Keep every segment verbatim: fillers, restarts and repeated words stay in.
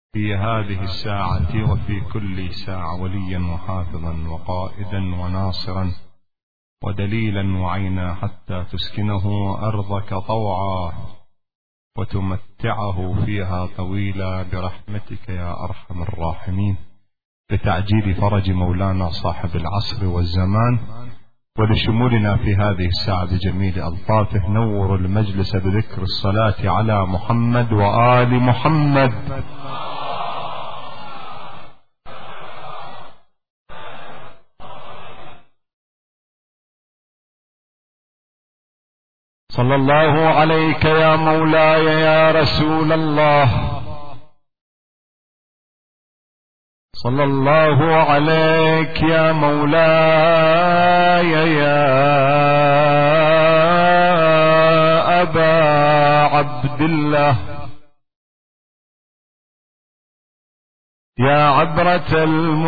في هذه الساعة وفي كل ساعة وليا وحافظا وقائدا وناصرا ودليلا وعينا، حتى تسكنه أرضك طوعا وتمتعه فيها طويلا برحمتك يا أرحم الراحمين، بتعجيل فرج مولانا صاحب العصر والزمان، ولشمولنا في هذه الساعة بجميل ألطافه. نور المجلس بذكر الصلاة على محمد وآل محمد. صلى الله عليك يا مولاي يا رسول الله، صلى الله عليك يا مولاي يا أبا عبد الله، يا عبرة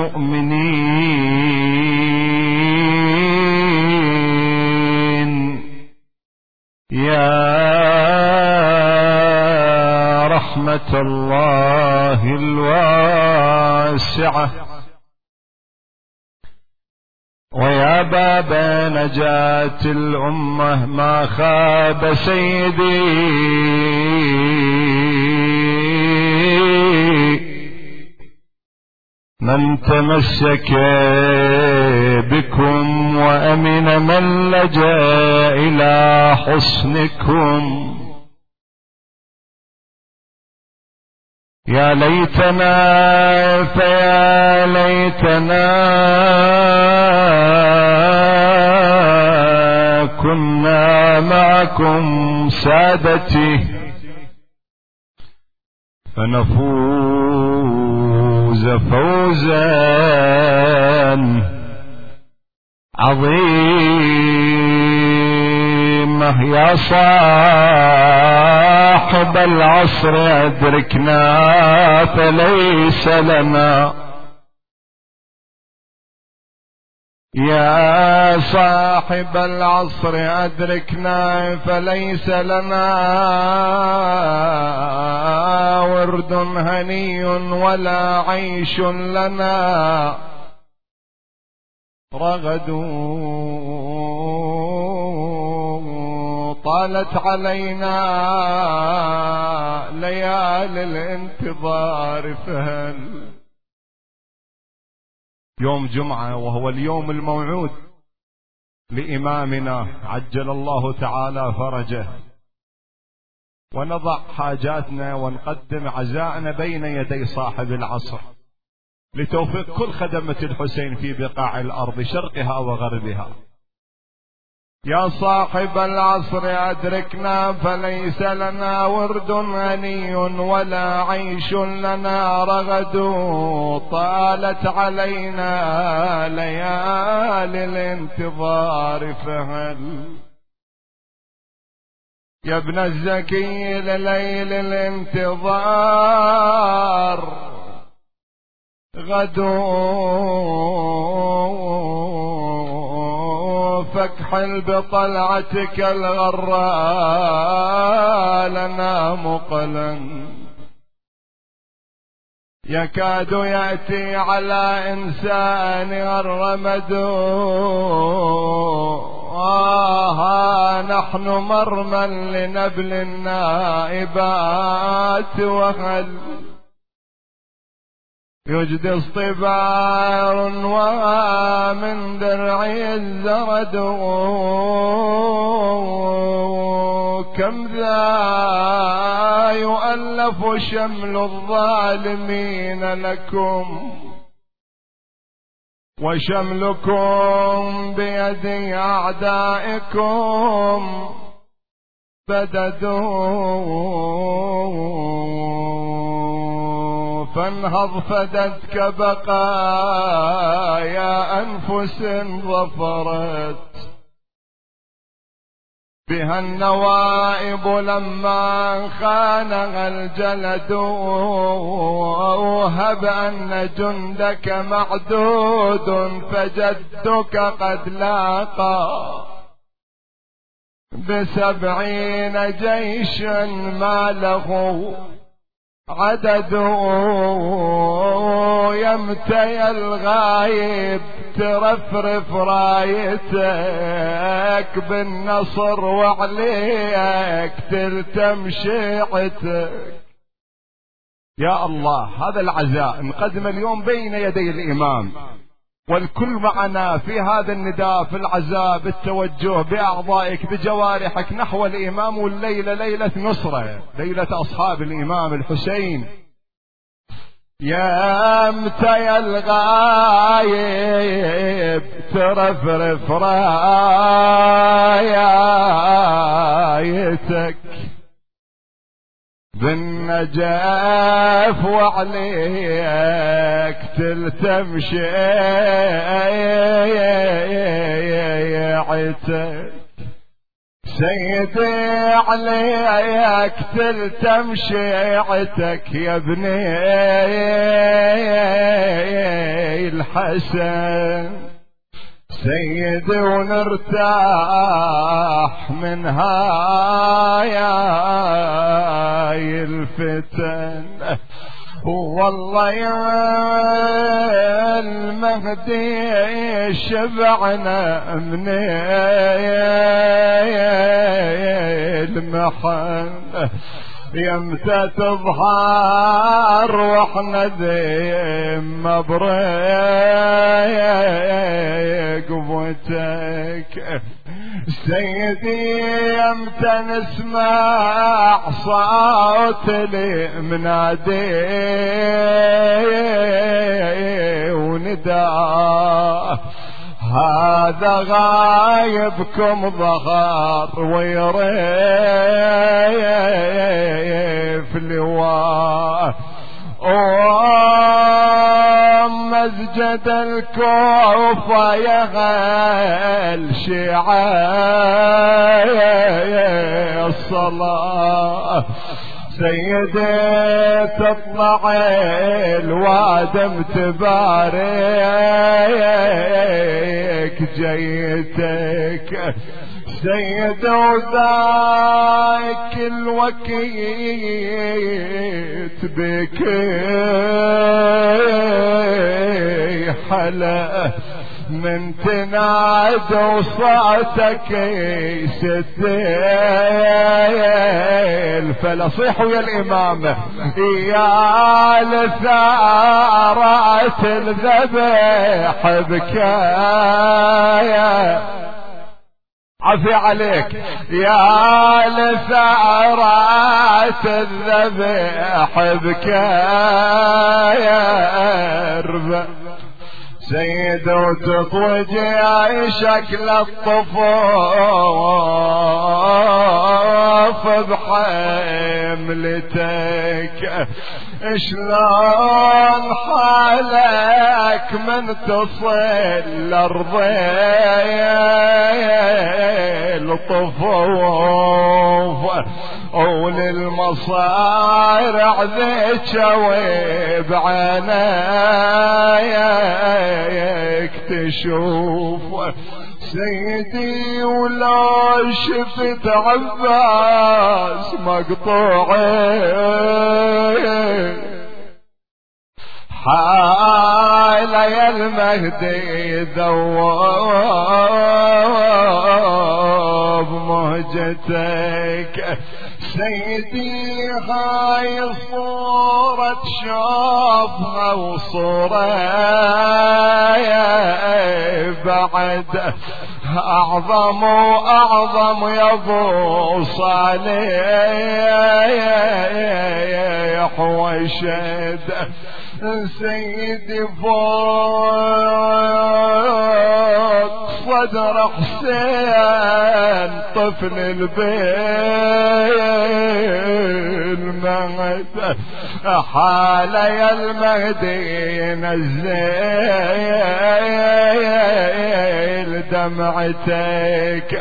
المؤمنين، يا رحمة الله الواسعة، ويا باب نجاة الأمة، ما خاب سيدي من تمسك بكم، وأمن من لجأ إلى حصنكم. يا ليتنا فيا ليتنا كنا معكم سادتي، فنفوز فوزا عظيما. يا صاحب العصر أدركنا فليس لنا، يا صاحب العصر أدركنا فليس لنا ورد هني ولا عيش لنا، رغد طالت علينا ليالي الانتظار، فهل يوم جمعة وهو اليوم الموعود لإمامنا عجل الله تعالى فرجه، ونضع حاجاتنا ونقدم عزاءنا بين يدي صاحب العصر لتوفيق كل خدمة الحسين في بقاع الأرض شرقها وغربها. يا صاحب العصر أدركنا فليس لنا ورد هني ولا عيش لنا، رغد طالت علينا ليالي الانتظار، فهل يا ابن الزكي لليل الانتظار غدو فاكحل بطلعتك الغراء لنا مقلا، يكاد يأتي على إنسان الرمد، آه نحن مرمى لنبل النائبات، وهل يجدي اصطبار ومن درعي الزرد، كم ذا يؤلف شمل الظالمين لكم، وشملكم بيد أعدائكم بددوا، فانهض فدتك بقايا أنفس ظفرت بها النوائب لما خانها الجلد، وهب أن جندك معدود فجدك قد لاقى بسبعين جيشا ما له عدده يمتى الغايب ترفرف رايتك بالنصر وعليك تلتم شيعتك. يا الله، هذا العزاء نقدم اليوم بين يدي الإمام، والكل معنا في هذا النداء في العزاء بالتوجه بأعضائك بجوارحك نحو الإمام. والليلة ليلة نصرة، ليلة أصحاب الإمام الحسين. يا متى الغايب ترفرف رايتك بالنجاف وعليك تلتم شيعتك. سيدي عليك تلتم شيعتك يا ابني الحسن. سيدي ونرتاح من هاي الفتن. والله يا المهدي شبعنا من المحن. يمتى تظهر واحنا ذم بريق قوتك. سيدي يمتى نسمع صوت المنادي ونداء هذا غايبكم ظهر ويريف لواء. مسجد الكوفة يا غال شيعة الصلاة. سيدي تطلع الوادم تبارك جيتك. سيد وذاك الوكيت بك حلا من تناد وصوتك يستيل. فلصيحوا يا الإمام يا لثارات الذبح بكايا. عفي عليك يا لثارات الذبح بكايا اربع. سيد وتطوج شكل الطفوف بحملتك. شلون حالك من تصل لارضي الطفوف وللمصارع ذيك بعينيك تشوف. سيدي ولا شفت عباس مقطوعين حال يا المهدي ذوب مهجتك. سيدي هاي صورة شوفها وصورة بعد أعظم وأعظم يا أبو صالح وشد. سيدي فوق صدر حسين طفل البين مهد حال يا المهدي نزل دمعتك.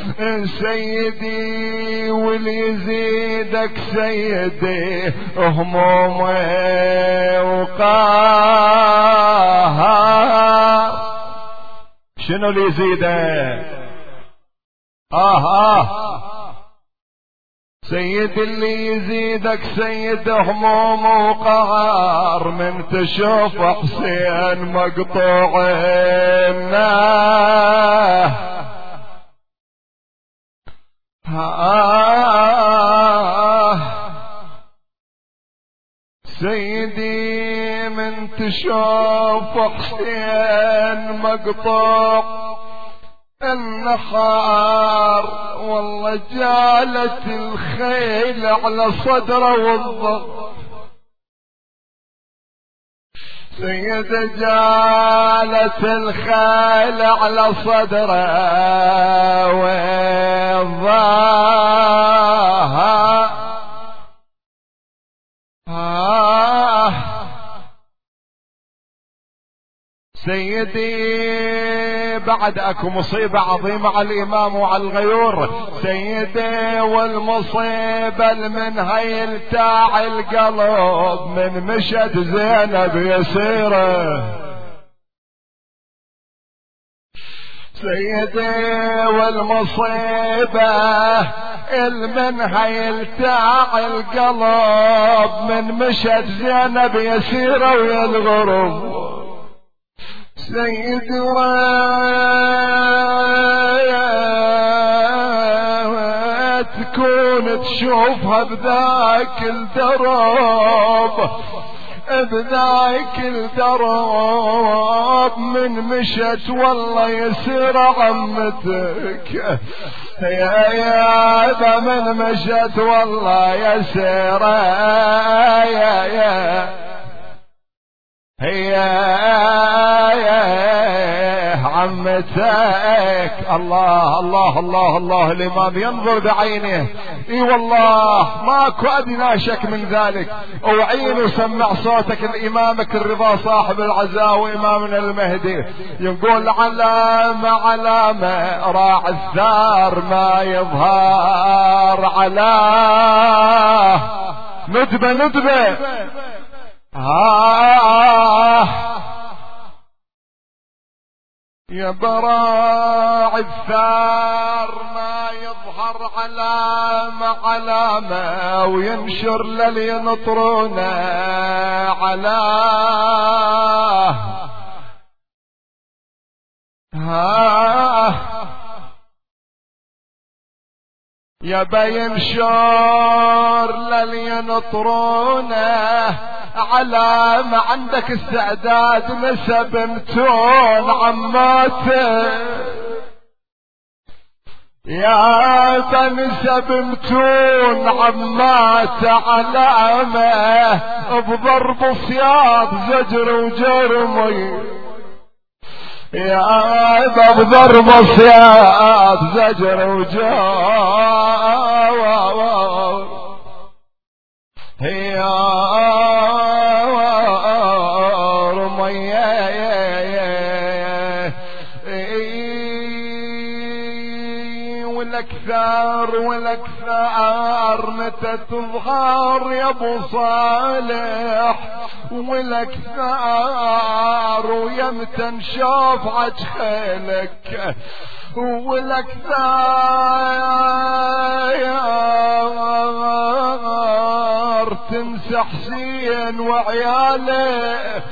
سيدي واليزيدك سيدي همومي وقاهر. شنو اللي يزيده؟ آه آه سيد اللي يزيدك سيد هموم وقهر من تشوف حسين مقطوع الناه. آه سيدي من تشوف حسين مقطوع النخار والله جالت الخيل على صدره والضغط. سيدة جالت الخيل على صدره والضغط. آه سيدي بعد اكو مصيبة عظيمة على الامام وعلى الغيور. سيدي والمصيبة من هاي التاع القلب من مشت زينب يسيره. سيدي والمصيبة المن هاي التاع القلب من مشت زينب يسيره ويا الغرب. سيدي تكون تشوفها بذاك الدرب بذاك الدرب من مشت والله يسير عمتك يا يا من مشت والله يسير يا يا هي عمتك. الله الله الله الله الإمام ينظر بعينه. اي والله ماكو ادنى شك من ذلك. وعين وسمع صوتك الامامك الرضا صاحب العزاء وامامنا المهدي يقول علامة علامة راع الثار ما يظهر علاه. ندبة ندبة آه يا براع الثار ما يظهر علامة علامة وينشر للي ينطرونه علاه. آه يا بينشر للي ينطرونه علامة عندك استعداد نسب متون عماته يا بنسب متون عماته علامة بضرب صياد زجر وجرمي يا بضرب صياد زجر وجرمي هي والاكثر والاكثر متى تظهر يا ابو صالح والاكثر ويمتى نشوف عج خيلك والاكثر تنسى حسين وعياله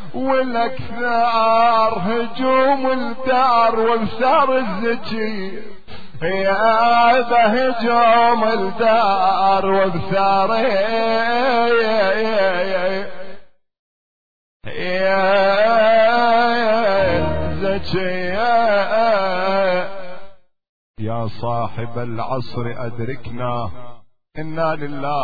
والاكثر هجوم الدار وانثار الزكي يا بهجوم الدار وبثار يا زكي يا صاحب العصر أدركنا. إنا لله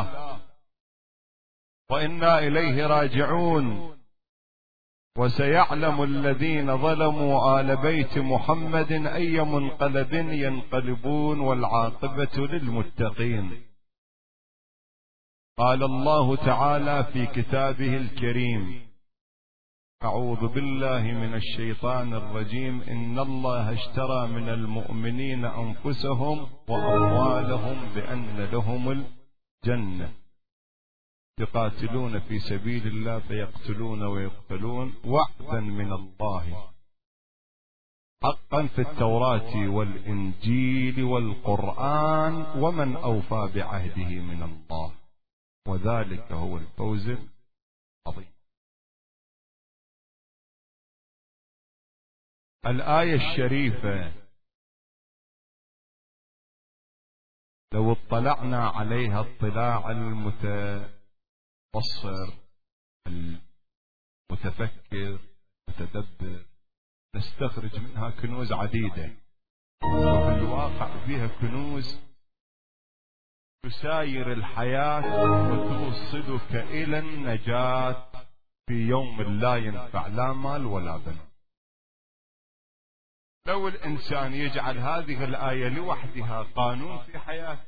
وإنا إليه راجعون. وسيعلم الذين ظلموا آل بيت محمد أي منقلب ينقلبون والعاقبة للمتقين. قال الله تعالى في كتابه الكريم: أعوذ بالله من الشيطان الرجيم. إن الله اشترى من المؤمنين أنفسهم وأموالهم بأن لهم الجنة يقاتلون في سبيل الله فيقتلون ويقتلون وعدا من الله حقا في التوراة والإنجيل والقرآن، ومن أوفى بعهده من الله، وذلك هو الفوز العظيم. الآية الشريفة لو اطلعنا عليها اطلاع المتبصر المتفكر المتدبر نستخرج منها كنوز عديدة، وفي الواقع فيها كنوز تساير الحياة وتوصلك إلى النجاة في يوم لا ينفع لا مال ولا بنون. لو الإنسان يجعل هذه الآية لوحدها قانون في حياته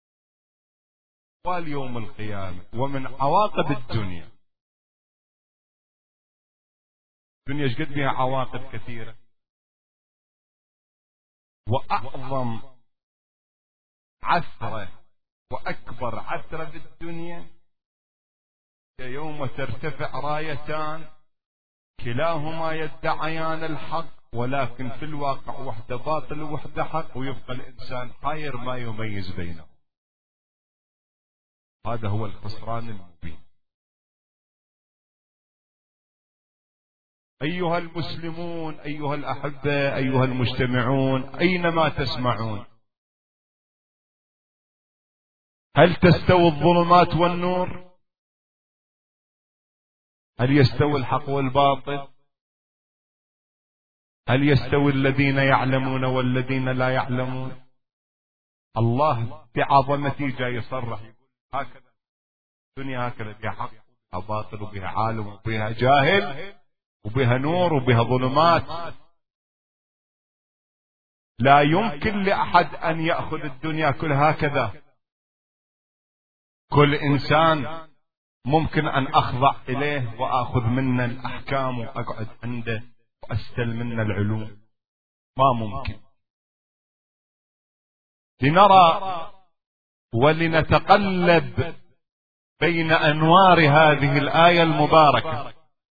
واليوم القيامة ومن عواقب الدنيا، الدنيا ايش قد بها عواقب كثيرة، وأعظم عثرة وأكبر عثرة بالدنيا يوم ترتفع رايتان كلاهما يدعيان الحق، ولكن في الواقع وحده باطل ووحده حق، ويبقى الإنسان حاير ما يميز بينهم. هذا هو الخسران المبين. أيها المسلمون، أيها الأحبة، أيها المجتمعون أينما تسمعون، هل تستوي الظلمات والنور؟ هل يستوي الحق والباطل؟ هل يستوي الذين يعلمون والذين لا يعلمون؟ الله بعظمته جاي يصرح يقول هكذا الدنيا هكذا، بها حق وبها باطل وبها عالم وبها جاهل وبها نور وبها ظلمات. لا يمكن لأحد أن يأخذ الدنيا كل هكذا. كل إنسان ممكن أن أخضع إليه وأخذ منه الأحكام وأقعد عنده وأستل منه العلوم، ما ممكن. لنرى ولنتقلب بين أنوار هذه الآية المباركة.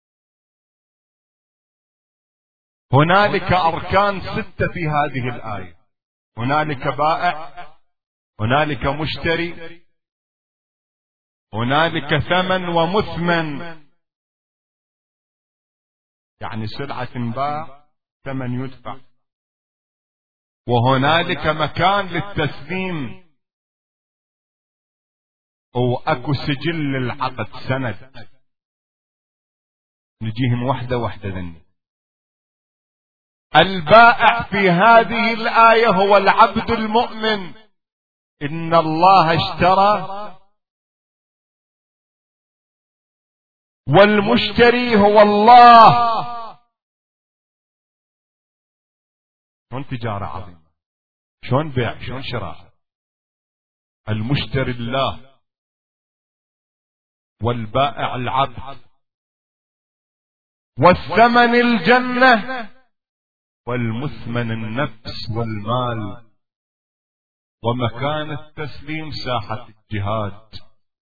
هنالك أركان ستة في هذه الآية، هنالك بائع، هنالك مشتري، هنالك ثمن ومثمن، يعني سلعة تنباع ثمن يدفع، وهنالك مكان للتسليم، وأكو سجل للعقد سند، نجيهم وحدة وحدة ذني. البائع في هذه الآية هو العبد المؤمن، إن الله اشترى، والمشتري هو الله. شلون تجارة عظيمة، شلون بيع، شلون شراء. المشتري الله، والبائع العبد، والثمن الجنة، والمثمن النفس والمال، ومكان التسليم ساحة الجهاد،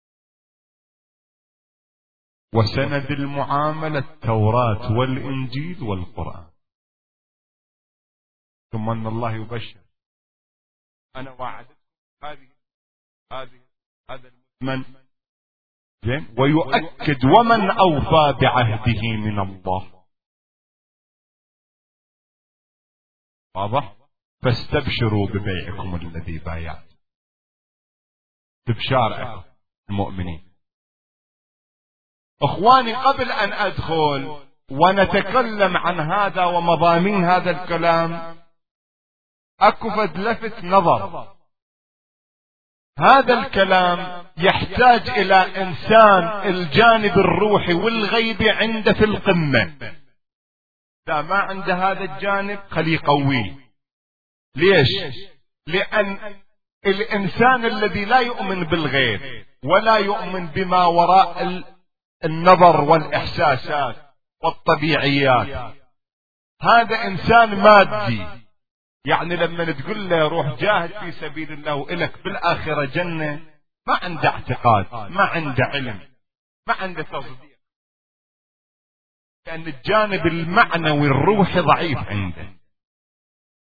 وسند المعاملة التوراة والإنجيل والقرآن. ثم أن الله يبشر، أنا وعدت هذه هذه هذا المثمن، ويؤكد ومن أوفى بعهده من الله. واضح؟ فاستبشروا ببيعكم الذي بايعتم، ببشارة المؤمنين. اخواني، قبل ان ادخل ونتكلم عن هذا ومضامين هذا الكلام، اكو فد لفت نظر. هذا الكلام يحتاج الى انسان الجانب الروحي والغيبي عنده في القمة. إذا ما عنده هذا الجانب خليه يقويه. ليش؟ لأن الإنسان الذي لا يؤمن بالغيب ولا يؤمن بما وراء النظر والإحساسات والطبيعيات، هذا إنسان مادي. يعني لما تقول له روح جاهد في سبيل الله وإلك بالآخرة جنة، ما عنده اعتقاد، ما عنده علم، ما عنده تصديق، لأن الجانب المعنوي الروحي ضعيف عنده.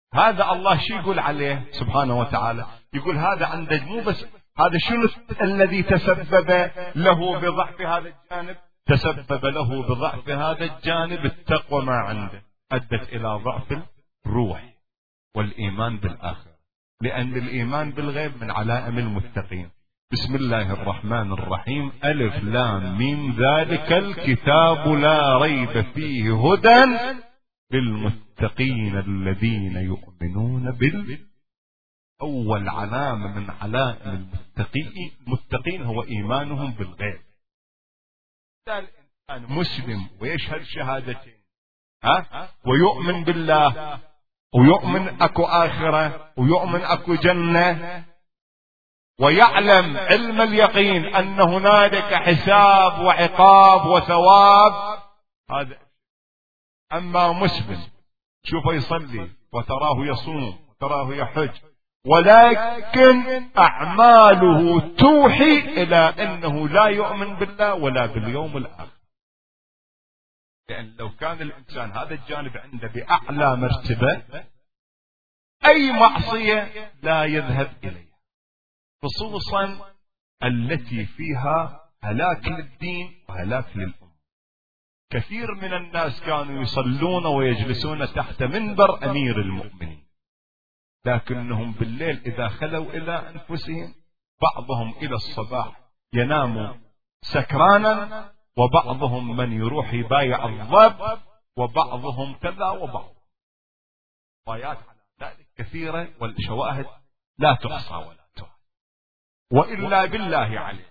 هذا الله شو يقول عليه سبحانه وتعالى؟ يقول هذا عنده مو بس هذا، شنو الذي تسبب له بضعف هذا الجانب؟ تسبب له بضعف هذا الجانب التقوى ما عنده، أدت إلى ضعف الروح والإيمان بالآخرة، لأن الإيمان بالغيب من علائم المتقين. بسم الله الرحمن الرحيم، ألف لام ميم ذلك الكتاب لا ريب فيه هدى للمتقين الذين يؤمنون بال أول علامة من علائم المتقين المتقين هو إيمانهم بالغيب. الإنسان مسلم ويشهد شهادتين، ها، ويؤمن بالله ويؤمن أكو آخرة ويؤمن أكو جنة ويعلم علم اليقين أن هنالك حساب وعقاب وثواب، هذا. أما مسلم شوفه يصلي وتراه يصوم وتراه يحج، ولكن أعماله توحي إلى أنه لا يؤمن بالله ولا باليوم الآخر، لأن لو كان الإنسان هذا الجانب عنده بأعلى مرتبة أي معصية لا يذهب إليها، خصوصا التي فيها هلاك للدين وهلاك للأمة. كثير من الناس كانوا يصلون ويجلسون تحت منبر أمير المؤمنين، لكنهم بالليل إذا خلوا إلى أنفسهم بعضهم إلى الصباح ينام سكرانا، وبعضهم من يروح يبايع الضب، وبعضهم كذا وبعض. آيات على ذلك كثيرة والشواهد لا تحصى ولا تعد. وإلا بالله عليه،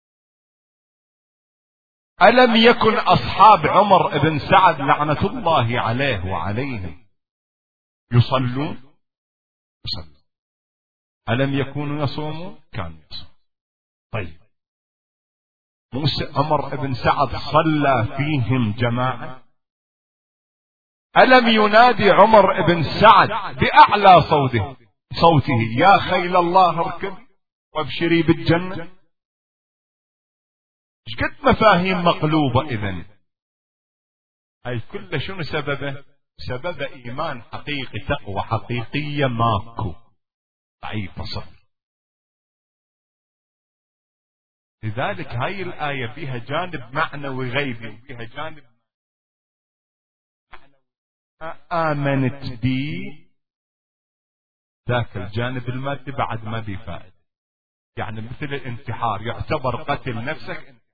ألم يكن أصحاب عمر بن سعد لعنة الله عليه وعليهم يصلون؟ يصلون. ألم يكونوا يصومون؟ كانوا يصومون. طيب، موسى عمر بن سعد صلى فيهم جماعة؟ ألم ينادي عمر بن سعد بأعلى صوته صوته يا خيل الله اركب وابشري بالجنة؟ شقد مفاهيم مقلوبة إذن. هاي كل شنو سببه؟ سبب إيمان حقيقي، تقوى حقيقية ماكو، ضعيفة صفر. لذلك هاي الآية فيها جانب معنوي غيبي وفيها جانب معنوي. آمنت بي ذاك الجانب المادي بعد ما بي فائدة، يعني مثل الانتحار، يعتبر قتل نفسك انتحار.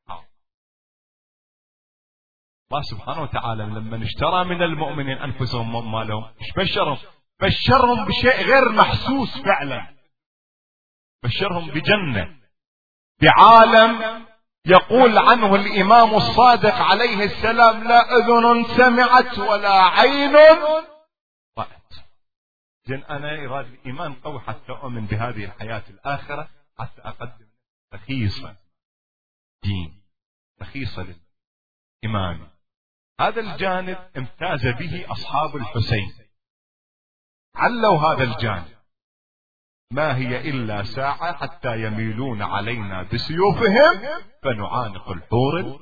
الله سبحانه وتعالى لما اشترى من المؤمنين أنفسهم ومالهم ايش بشرهم؟ بشرهم بشيء غير محسوس فعلا، بشرهم بجنة، بعالم يقول عنه الإمام الصادق عليه السلام لا أذن سمعت ولا عين رأت. جن أنا إراد الإيمان قوي حتى أؤمن بهذه الحياة الآخرة، حتى أقدم رخيصة دين، رخيصة للإيمان. هذا الجانب امتاز به أصحاب الحسين، علوا هذا الجانب. ما هي إلا ساعة حتى يميلون علينا بسيوفهم فنعانق الحور.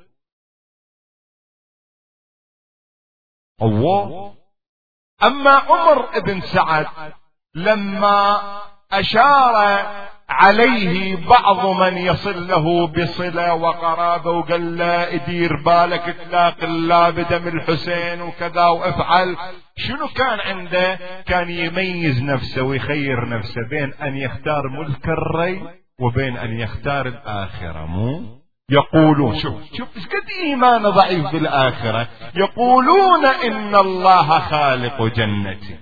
الله. أما عمر بن سعد لما أشار عليه بعض من يصل له بصلة وقرابة وقال له ادير بالك تلاقي الله بدم الحسين وكذا وافعل، شنو كان عنده؟ كان يميز نفسه ويخير نفسه بين أن يختار ملك الري وبين أن يختار الآخرة. مو يقولون، شوف شوف قد إيمان ضعيف بالآخرة، يقولون إن الله خالق جنة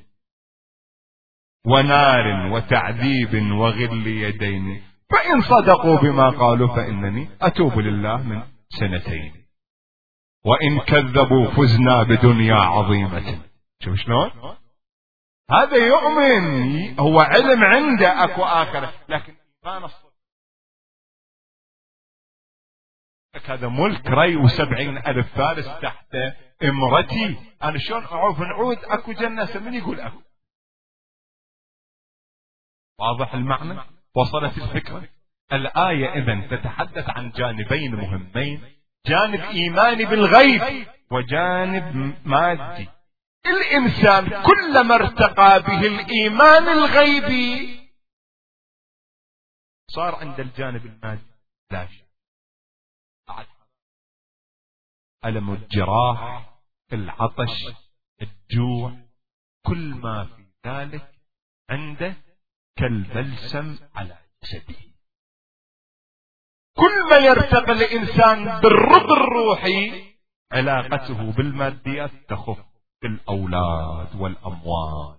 ونار وتعذيب وغل يدين، فإن صدقوا بما قالوا فإنني أتوب لله من سنتين، وإن كذبوا فزنا بدنيا عظيمة. شوف شلون هذا يؤمن، هو علم عنده أكو آخرة، لكن إيمان الصدق. هذا ملك ري وسبعين ألف فارس تحت امرتي، أنا شلون أعرف نعود أكو جنة؟ من يقول أكو؟ واضح المعنى؟ وصلت الفكرة؟ الآية إذن تتحدث عن جانبين مهمين، جانب إيماني بالغيب وجانب مادي. الإنسان كلما ارتقى به الإيمان الغيبي صار عند الجانب المادي لا شيء. ألم الجراح، العطش، الجوع، كل ما في ذلك عنده كالبلسم على جسده. كل ما يرتقي الإنسان بالرضا الروحي علاقته بالماديات تخف بالأولاد والأموال.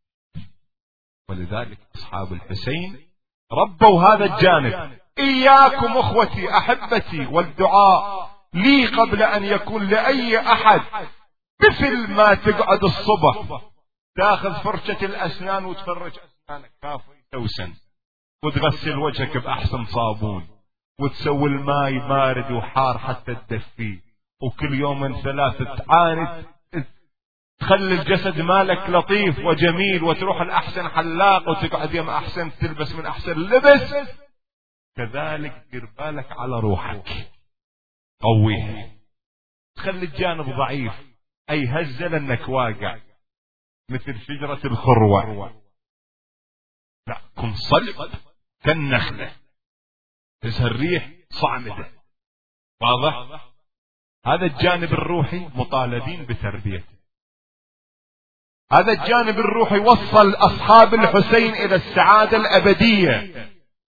ولذلك أصحاب الحسين ربوا هذا الجانب. إياكم أخوتي أحبتي والدعاء لي قبل أن يكون لأي أحد، مثل ما تقعد الصبح تاخذ فرشة الأسنان وتفرج أسنانك كافي توسن، وتغسل وجهك بأحسن صابون، وتسوي الماء بارد وحار حتى تدفيه، وكل يوم ثلاثة تعاند تخلي الجسد مالك لطيف وجميل، وتروح الأحسن حلاق وتقعد يم أحسن تلبس من أحسن لبس. كذلك دير بالك على روحك، قويها، تخلي الجانب ضعيف، أي هزة لأنك واقع مثل شجرة الخروة. لا، كن صلب كالنخلة تسهر الريح صعمدة. واضح؟ هذا الجانب الروحي مطالبين بتربيته. هذا الجانب الروحي وصل أصحاب الحسين إلى السعادة الأبدية.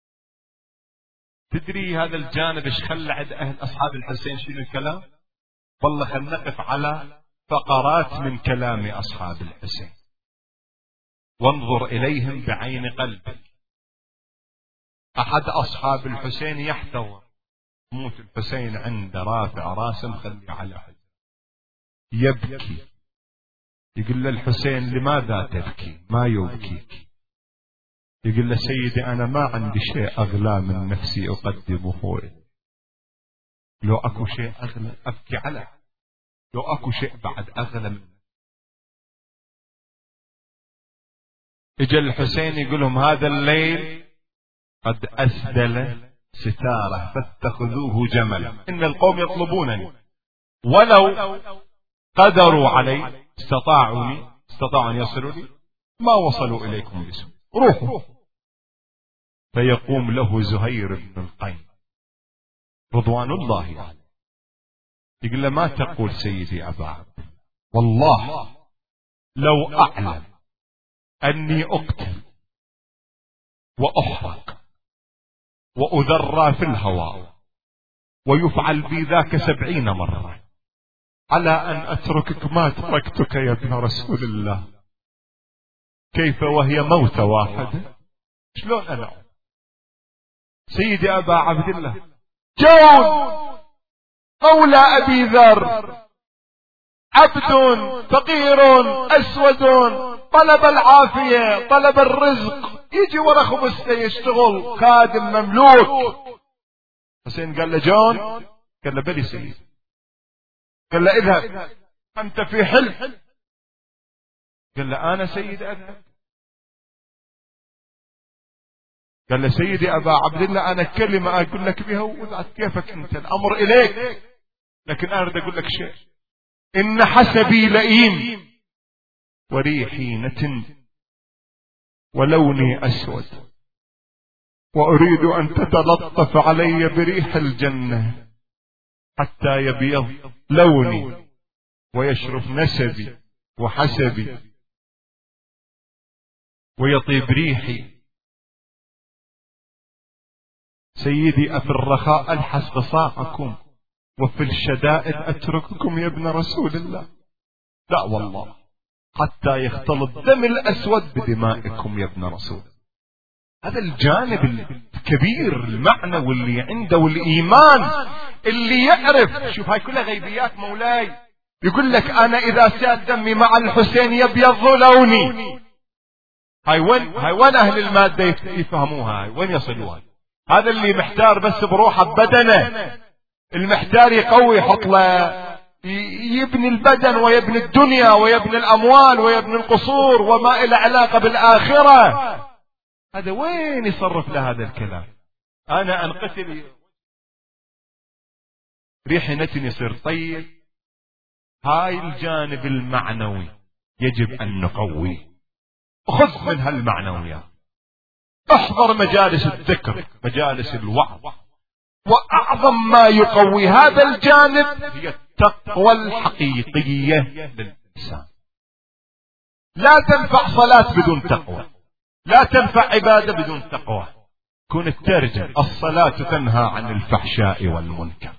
تدري هذا الجانب ايش خلى عند أهل أصحاب الحسين شنو الكلام؟ والله خلنا نقف على فقرات من كلام أصحاب الحسين وانظر إليهم بعين قلبك. أحد أصحاب الحسين يحتضر موت الحسين عنده، رافع راسه مخلي على حجر يبكي. يقول له الحسين لماذا تبكي؟ ما يبكيك. يقول له سيدي أنا ما عندي شيء أغلى من نفسي أقدمه إليه. لو أكو شيء أغلى أبكي عليه، لو أكو شيء بعد أغلى من. اجى الحسين يقولهم هذا الليل قد أسدل ستارة فاتخذوه جملا، إن القوم يطلبونني ولو قدروا علي استطاعوني استطاعوا أن يصلوا لي ما وصلوا إليكم بسوء، روحوا. فيقوم له زهير بن القين رضوان الله عليه يعني. يقول له ما تقول سيدي أبا عبد، والله لو أعلم أني أقتل وأحرق وأذرى في الهواء ويفعل بي ذاك سبعين مرة على أن أتركك ما تركتك يا ابن رسول الله. كيف وهي موتة واحدة؟ شلون أنا سيدي أبا عبد الله جون مولى أبي ذر، عبد فقير أسود طلب العافية طلب الرزق، يجي ورا خبزته يشتغل خادم مملوك. حسين قال له جون، قال له بلي سيدي. قال له اذهب أنت في حلم. قال له أنا سيد أذهب. قال له سيدي أبا عبد الله أنا كلمة أقول لك بها وذات كيفك أنت، الأمر إليك، لكن أنا أريد أقول لك شيء. إن حسبي لئيم وريحي نتن ولوني أسود، وأريد أن تتلطف علي بريح الجنة حتى يبيض لوني ويشرف نسبي وحسبي ويطيب ريحي. سيدي أفي الرخاء ألحس بصاعكم وفي الشدائد أترككم يا ابن رسول الله. لا والله حتى يختلط دم الأسود بدمائكم يا ابن رسول. هذا الجانب الكبير المعنى واللي عنده والإيمان اللي يعرف. شوف هاي كلها غيبيات مولاي. يقول لك أنا إذا ساد دمي مع الحسين يبيض لوني. هاي وين هاي وين أهل المادة يفهموها؟ هاي وين يصلوها؟ هذا اللي محتار بس بروحه ببدنه. المحتار يقوي يحط له يبني البدن ويبني الدنيا ويبني الأموال ويبني القصور وما إلى علاقة بالآخرة. هذا وين يصرف له هذا الكلام؟ أنا أنقتل ريحي نتن يصير طيب. هاي الجانب المعنوي يجب أن نقويه. خذ من هالمعنويات، احضر مجالس الذكر، مجالس الوعظ، وأعظم ما يقوي هذا الجانب هي التقوى الحقيقية للإنسان. لا تنفع صلاة بدون تقوى، لا تنفع عبادة بدون تقوى. كن الترجم الصلاة تنهى عن الفحشاء والمنكر.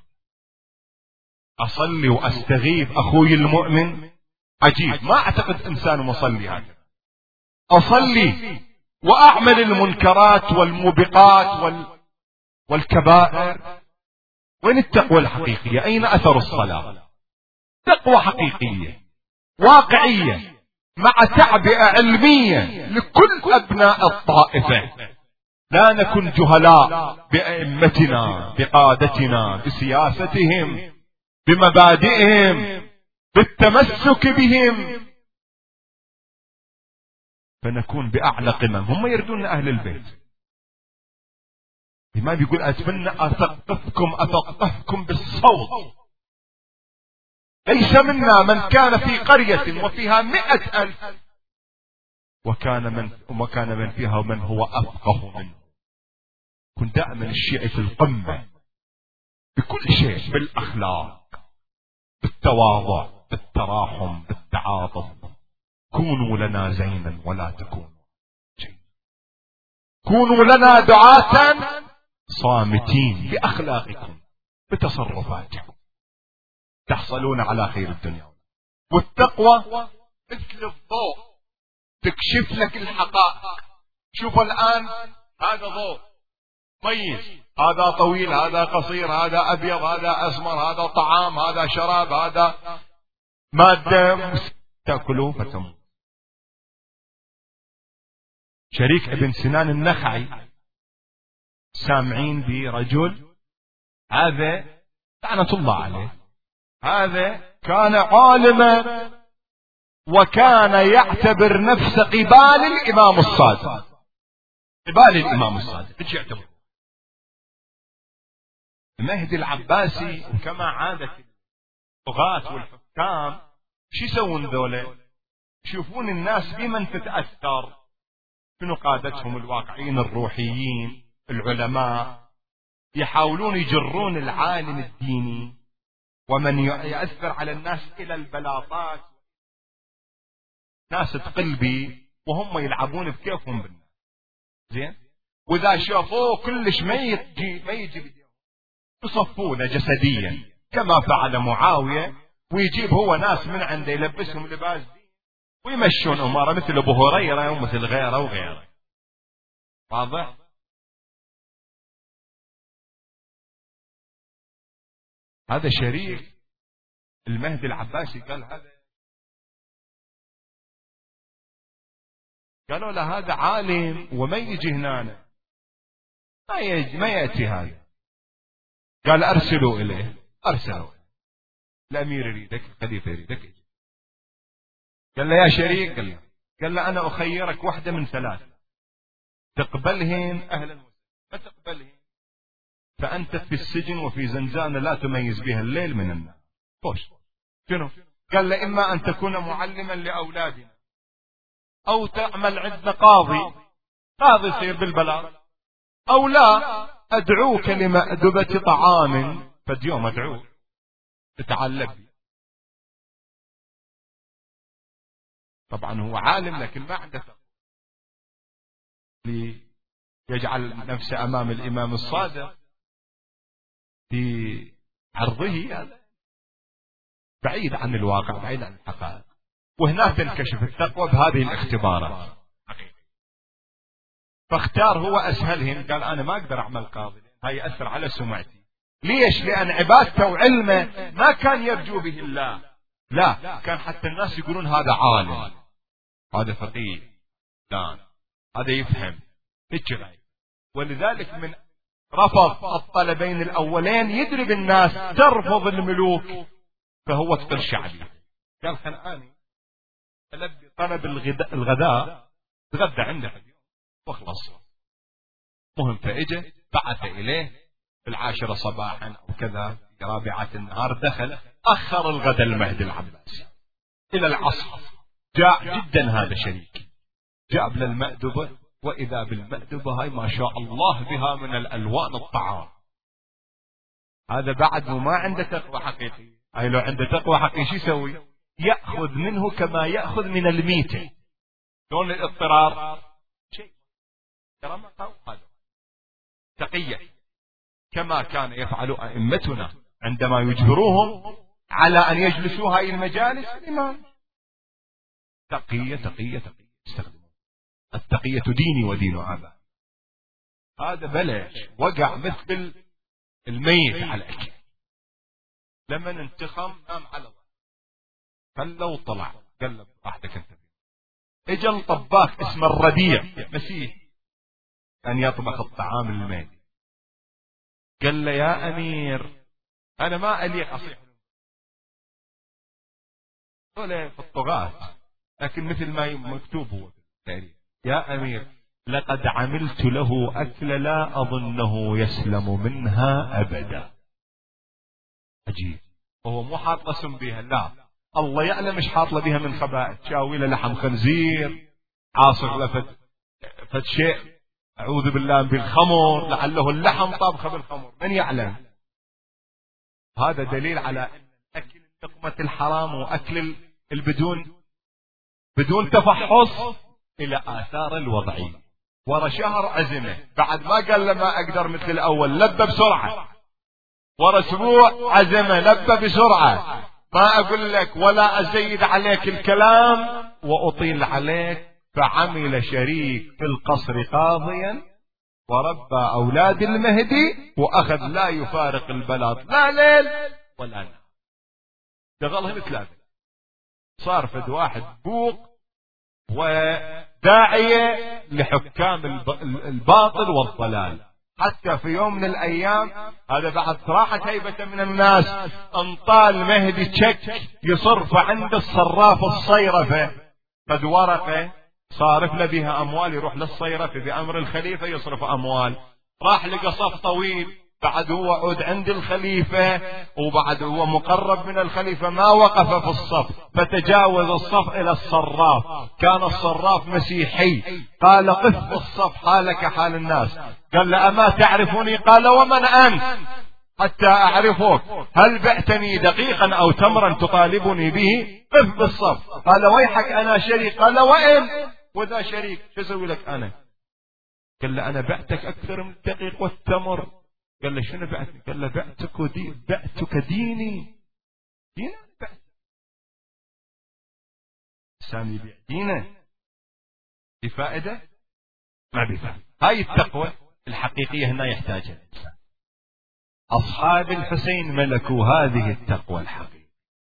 أصلي وأستغيث أخوي المؤمن، عجيب، ما أعتقد إنسان مصلي هذا. أصلي وأعمل المنكرات والموبقات وال... والكبائر. وين التقوى الحقيقية؟ أين أثر الصلاة؟ تقوى حقيقية واقعية مع تعبئة علمية لكل أبناء الطائفة. لا نكن جهلاء بأئمتنا، بقادتنا، بسياستهم، بمبادئهم، بالتمسك بهم، فنكون بأعلى قمم. هم يردون أهل البيت. الإمام بيقول أتمنى أثقفكم أثقفكم بالصوت. ليس منا من كان في قرية وفيها مئة ألف وكان من وكان من فيها ومن هو أفقه منه. كن دائما الشيعي في القمة بكل شيء، بالأخلاق، بالتواضع، بالتراحم، بالتعاطف. كونوا لنا زينا ولا تكونوا شيء. كونوا لنا دعاة صامتين بأخلاقكم، بتصرفاتكم، تحصلون على خير الدنيا. والتقوى مثل الضوء، تكشف لك الحقائق. شوف الآن هذا ضوء ميز، هذا طويل، هذا قصير، هذا أبيض، هذا أسمر، هذا طعام، هذا شراب، هذا مادة تأكلوه فتموت. شريك ابن سنان النخعي سامعين برجل، هذا لعنة الله عليه، هذا كان عالما وكان يعتبر نفس قبال الإمام الصادق، قبال الإمام الصادق. ايش يعتبر؟ المهدي العباسي وكما عادة الطغاة والحكام شو يسوون ذولا؟ يشوفون الناس بمن تتأثر، شنو قادتهم الواقعين الروحيين العلماء، يحاولون يجرون العالم الديني ومن يأثر على الناس إلى البلاطات. ناس تقلبي وهم يلعبون بكيفهم بالناس، زين، وإذا شافوه كلش ما يجي ما يجي يصفونه جسديا كما فعل معاوية، ويجيب هو ناس من عنده يلبسهم لباس ويمشون أمارة مثل أبو هريرة ومثل غيره وغيره. واضح؟ هذا شريك المهدي العباسي قال هذا، قالوا له هذا عالم وما يجي هنا، ما يجي ما يأتي هذا. قال أرسلوا إليه، أرسلوا الأمير يريدك، الخليفة يريدك. قال له يا شريك، قال له, قال له أنا أخيرك واحدة من ثلاث، تقبلهن أهلا وسهلا، ما تقبلهن فأنت في السجن وفي زنزانة لا تميز بها الليل من النهار. خوش شنو؟ قال له إما أن تكون معلما لأولادنا أو تعمل عندنا قاضي، قاضي يصير بالبلاغ، أو لا أدعوك لمأدبة طعام فد يوم أدعوك تتعلق. طبعا هو عالم لكن ما عنده ليجعل نفسه أمام الإمام الصادق في عرضه، هذا بعيد عن الواقع، بعيد عن الحقائق. وهنا تنكشف التقوى بهذه الاختبارات. فاختار هو أسهلهم، قال أنا ما أقدر أعمل قاضي، هاي يأثر على سمعتي. ليش؟ لأن عبادته وعلمه ما كان يرجو به الله، لا، كان حتى الناس يقولون هذا عالم، هذا فقيه، لا هذا يفهم هيك غير. ولذلك من رفض الطلبين الأولين يدري بالناس ترفض الملوك فهو تقل شعبي. قال خلاني ألبي طلب الغداء, الغداء تغدى عنده واخلص. مهم فإجا بعث إليه في العاشرة صباحا أو كذا في رابعة النهار، دخل أخر الغداء المهدي العباسي إلى العصر. جاع جدا هذا شريك، جاب للمأدبة، وإذا بالمأدبة هاي ما شاء الله بها من الألوان الطعام. هذا بعد ما عنده تقوى حقيقي. هاي لو عنده تقوى حقيقي شو يسوي؟ يأخذ منه كما يأخذ من الميتة. دون الاضطرار شيء تقية، كما كان يفعل أئمتنا عندما يجبروهم على أن يجلسوا هاي المجالس. الإمام تقية تقية تقية استخدموا التقية ديني ودين أبا. هذا بلش وقع مثل الميت على الأكل، لما انتخم نام على ظهره، خلى وطلع قلب راحتك انت. اجى الطباخ اسمه الرديع مسيح أن يطبخ الطعام للميت، قال له يا أمير أنا ما أليق أصيح ولا في الطغاة، لكن مثل ما مكتوب هو يا أمير لقد عملت له أكل لا أظنه يسلم منها أبدا. عجيب، وهو مو حاط اسم بها، لا الله يعلم مش حاط بها من خبائث، شاوي له لحم خنزير، عاصر له فت, فت شيء أعوذ بالله بالخمر، لعله اللحم طابخه بالخمر، من يعلم. هذا دليل على أكل لقمة الحرام وأكل البدون بدون تفحص إلى آثار الوضعية. ورا شهر عزمه، بعد ما قال له ما أقدر مثل الأول لبى بسرعة، ورا أسبوع عزمه لبى بسرعة. ما أقول لك ولا أزيد عليك الكلام وأطيل عليك. فعمل شريك في القصر قاضيا وربى أولاد المهدي، وأخذ لا يفارق البلاط لا ليل ولا نهار، شغلهم ثلاثة. صار فد واحد بوق وداعية لحكام الباطل والضلال. حتى في يوم من الأيام هذا بعد راحت هيبة من الناس، انطال مهدي تشك يصرف عند الصراف الصيرفة، قد ورقة صارف له بها أموال، يروح للصيرفة بأمر الخليفة يصرف أموال. راح لقى صف طويل، بعد هو عود عند الخليفة وبعد هو مقرب من الخليفة، ما وقف في الصف فتجاوز الصف إلى الصراف. كان الصراف مسيحي، قال قف في الصف حالك حال الناس. قال له أما تعرفني؟ قال ومن أنت حتى أعرفك؟ هل بعتني دقيقا أو تمرا تطالبني به؟ قف بالصف. قال ويحك أنا شريك. قال وإن وذا شريك شو أسوي لك أنا؟ قال له أنا بعتك أكثر من الدقيق والتمر. قال له شنو بعتني؟ قال له بعتك ودي بعتك ديني. دينه بعت سامي يبيع دينه بفائدة ما بفائدة. هاي التقوى الحقيقية هنا يحتاجها الإنسان. أصحاب الحسين ملكوا هذه التقوى الحقيقية،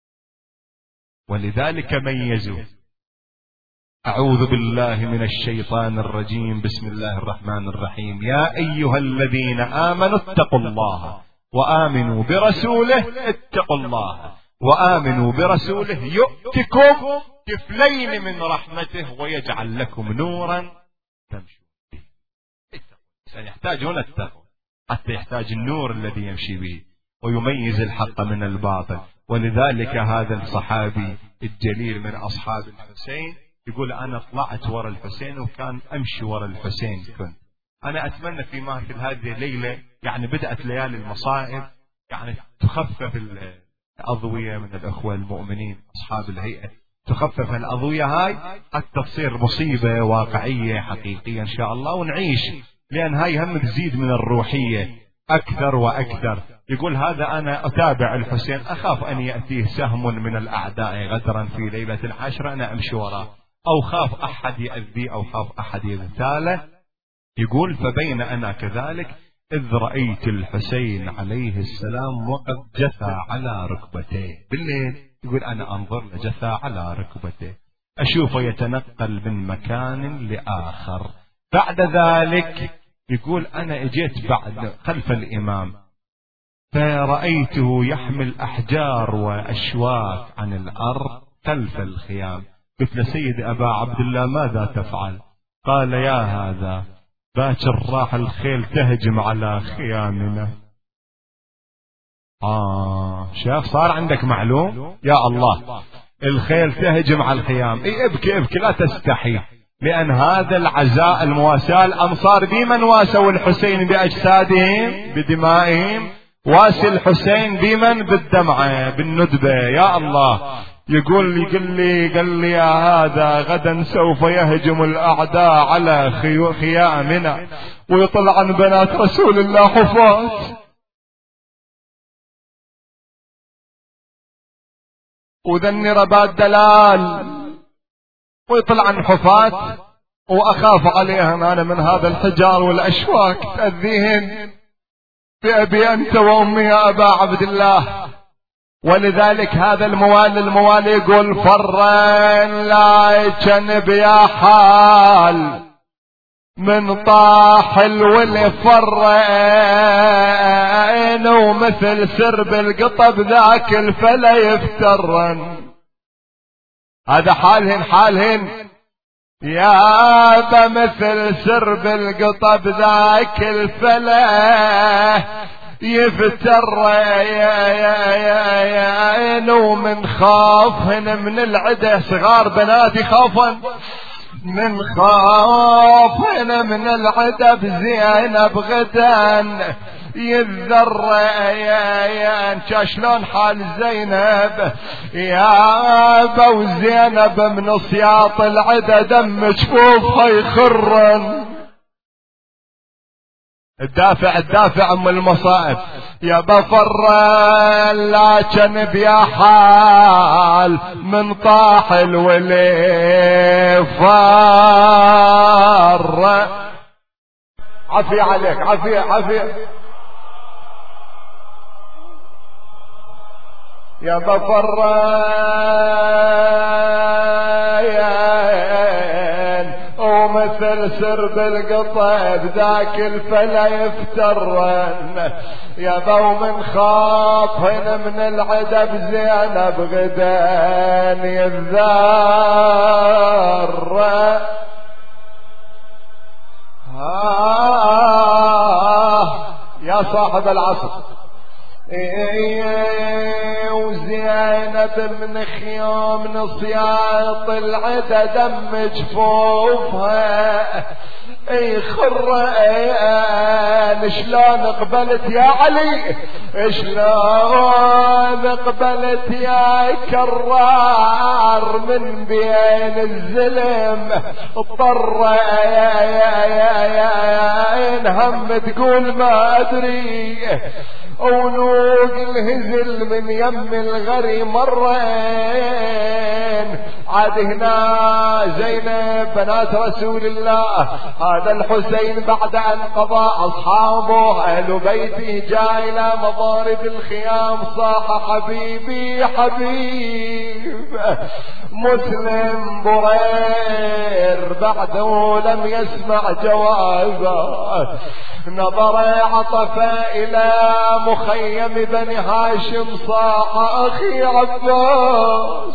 ولذلك ميزوا. أعوذ بالله من الشيطان الرجيم، بسم الله الرحمن الرحيم. يا أيها الذين آمنوا اتقوا الله وآمنوا برسوله، اتقوا الله وآمنوا برسوله يؤتكم كفلين من رحمته ويجعل لكم نورا تمشوا به. سيحتاج هنا التقوى حتى يحتاج النور الذي يمشي به ويميز الحق من الباطل. ولذلك هذا الصحابي الجليل من أصحاب الحسين يقول أنا طلعت ورا الحسين وكان أمشي ورا الحسين. كنت أنا أتمنى في مثل هذه الليلة، يعني بدأت ليالي المصائب، يعني تخفف الأضوية من الأخوة المؤمنين أصحاب الهيئة، تخفف الأضوية هاي حتى تصير مصيبة واقعية حقيقية إن شاء الله ونعيش، لأن هاي هم تزيد من الروحية أكثر وأكثر. يقول هذا أنا أتابع الحسين، أخاف أن يأتيه سهم من الأعداء غدرا في ليلة العشرة، أنا أمشي وراه، أو خاف أحد يأذي أو خاف أحد يغتاله. يقول فبين أنا كذلك إذ رأيت الحسين عليه السلام وقد جثى على ركبتيه بالليل. يقول أنا أنظر لجثى على ركبتيه، أشوفه يتنقل من مكان لآخر. بعد ذلك يقول أنا اجيت بعد خلف الإمام فرأيته يحمل أحجار وأشواك عن الأرض خلف الخيام. قلت له سيد أبا عبد الله ماذا تفعل؟ قال يا هذا باكر راح الخيل تهجم على خيامنا. آه شاف صار عندك معلوم يا الله. الخيل تهجم على الخيام. اي ابكي ابكي لا تستحي، لأن هذا العزاء المواساة. الأنصار بمن واسوا الحسين بأجسادهم بدمائهم، واسي الحسين بمن بالدمعة بالندبة. يا الله، يقول لي قل لي قل لي يا هذا غدا سوف يهجم الأعداء على خيامنا ويطلع عن بنات رسول الله حفاة. وذني ربات دلال ويطلع عن حفاة، وأخاف عليهم أنا من هذا الحجار والأشواك تأذيهن بأبي أنت وأمي يا أبا عبد الله. ولذلك هذا الموالي الموالي يقول فرين لا يجنب يا حال من طاح الولي فرين، ومثل سرب القطب ذاك الفلا يفترن. هذا حالهن حالهن يا أبا مثل سرب القطب ذاك الفلا يفتر يا يا يا يا ومن خافهن من العده صغار بناتي خافن من خافهن من العده بزينب غدا يذر يا يا انت شلون حال زينب يا ابا وزينب من صياط العدا دم جفوفها يخرن. الدافع الدافع ام المصائب يا بفر لا جنب يا حال من طاح الولي فار. عفي عليك عفي عفي يا بفر ومثل سرب القطب ذاك الفلا يفترن. يا بو من خاف هنا من العدب زينب غدان يذار. آه يا صاحب العصر إيه وزينب من خيام نصياط العدا دم جفوفها يخرن. شلون قبلت يا علي شلون قبلت يا كرار من بين الزلم اضطر يا يا يا يا هم تقول ما ادري ونوق الهزل من يم الغري مرين. عاد هنا زينب بنات رسول الله هذا الحسين بعد ان قضى اصحابه اهل بيته جاء الى مضارب الخيام صاح حبيبي حبيب. مسلم برير بعده لم يسمع جوابه نظر عطف الى مخيم بني هاشم صاح اخي عباس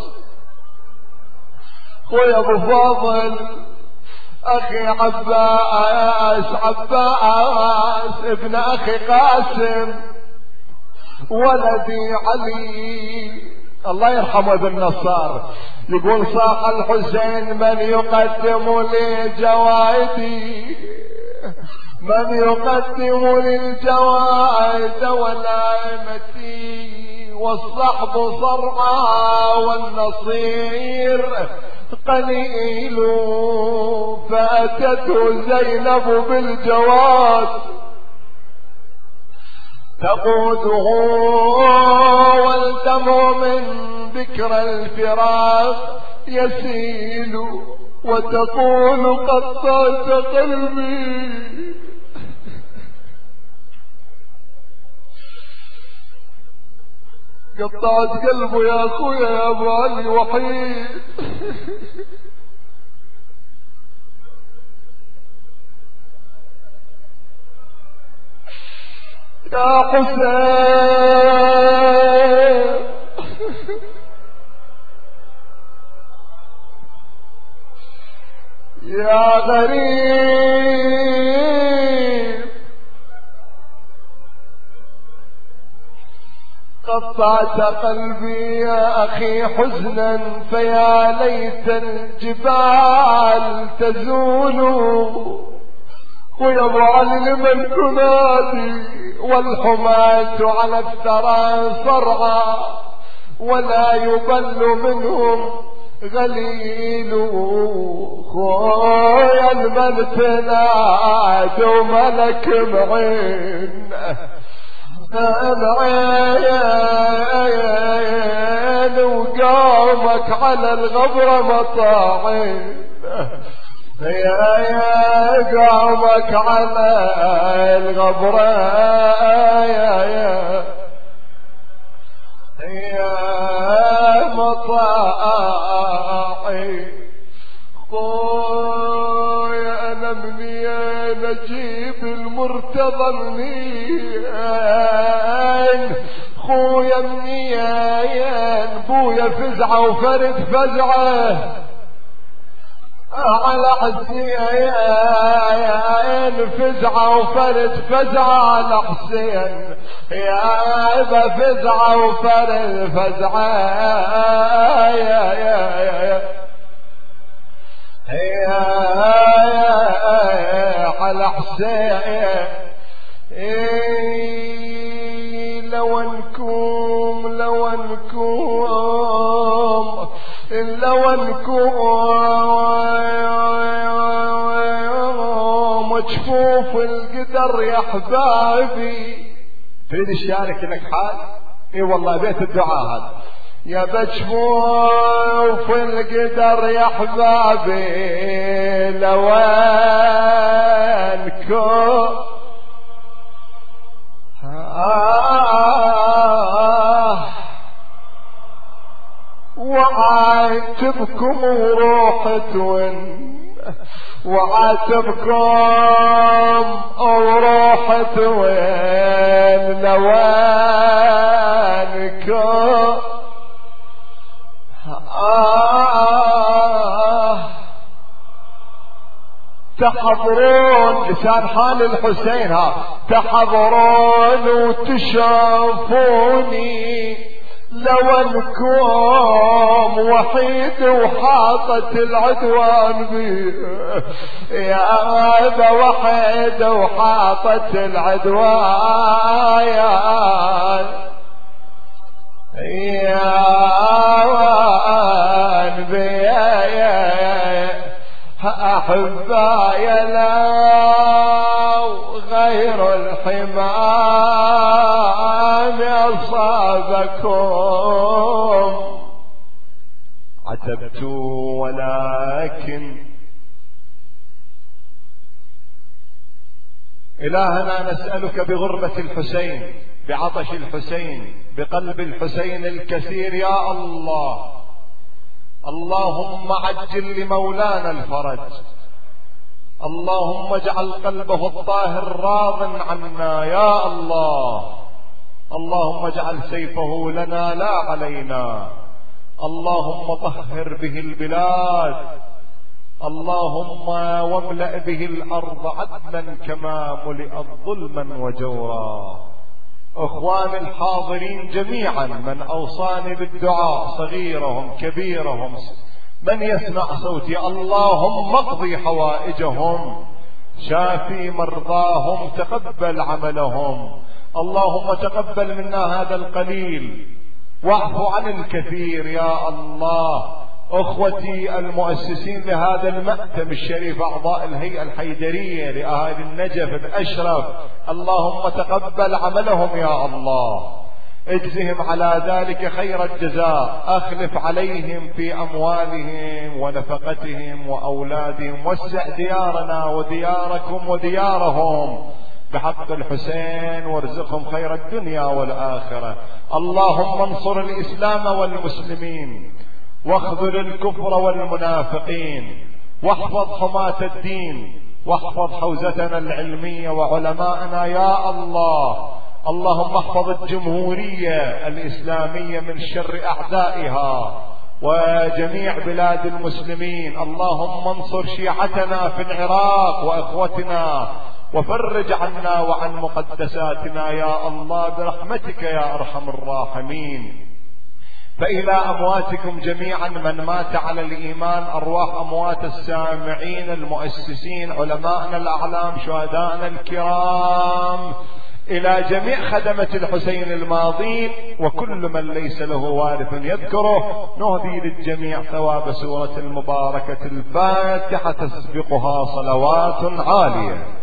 خويا ابو فاضل اخي عباس عباس ابن اخي قاسم ولدي علي الله يرحمه ابن نصار. يقول صاح الحسين من يقدم لي جوائدي من يقدم للجوائد والعامتي والصحب صرعى والنصير قليل. فأتته زينب بالجواد تقوده والدم من ذكر الفراق يسيل وتقول قطعت قلبي قطعت قلبه يا اخويا يا ابو علي وحيد. يا حسين يا غريب قد قطعت قلبي يا أخي حزنا فيا ليت الجبال تزول ويضعن لمن تنادي والحماة على الثرى صرعى ولا يبل منهم غليل خويا المرتلاد وملك معين العين وقومك على الغبرة مطاعين يا يا قومك على الغبرة يا يا يا مطاعين خويا انا منين اجيب المرتضى منين خويا منين بويا فزعه وفرد فزعه على حسين فزعه وفرد فزعه على حسين يا ابا فزعه وفرد فزعه يا يا يا يا على حسين لو انكم لو انكم لو انكم جفوف القدر يا حبايبي تريد الشارك لك حال اي والله بيت الدعاء هذا يا بجفوف القدر يا حبابي لو انكم آه وعاتبكم وروحت وين وعاتبكم وروحت وين لو انكم آه تحضرون لسان حال الحسين ها تحضرون وتشافوني لو انكم وحيد وحاطت العدوان بي يا ابا وحيد وحاطت العدوان يا بي أحبايا لو غير الحمام أصابكم عتبت ولكن إلهنا نسألك بغربة الحسين بعطش الحسين بقلب الحسين الكثير يا الله اللهم عجل لمولانا الفرج اللهم اجعل قلبه الطاهر راض عنا يا الله اللهم اجعل سيفه لنا لا علينا اللهم طهر به البلاد اللهم واملأ به الأرض عدلا كما ملئت ظلما وجورا اخواني الحاضرين جميعا من اوصاني بالدعاء صغيرهم كبيرهم من يسمع صوتي اللهم اقضي حوائجهم شافي مرضاهم تقبل عملهم اللهم تقبل منا هذا القليل واعف عن الكثير يا الله اخوتي المؤسسين لهذا المأتم الشريف اعضاء الهيئة الحيدرية لاهالي النجف الاشرف اللهم تقبل عملهم يا الله اجزهم على ذلك خير الجزاء اخلف عليهم في اموالهم ونفقتهم واولادهم وسع ديارنا ودياركم وديارهم بحق الحسين وارزقهم خير الدنيا والآخرة اللهم انصر الإسلام والمسلمين واخذل الكفر والمنافقين واحفظ حماة الدين واحفظ حوزتنا العلمية وعلماءنا يا الله اللهم احفظ الجمهورية الإسلامية من شر أعدائها وجميع بلاد المسلمين اللهم انصر شيعتنا في العراق وإخوتنا وفرج عنا وعن مقدساتنا يا الله برحمتك يا أرحم الراحمين. فإلى أمواتكم جميعا من مات على الإيمان، أرواح أموات السامعين المؤسسين علماءنا الأعلام شهداءنا الكرام، إلى جميع خدمة الحسين الماضين، وكل من ليس له وارث يذكره، نهدي للجميع ثواب سورة المباركة الفاتحة تسبقها صلوات عالية.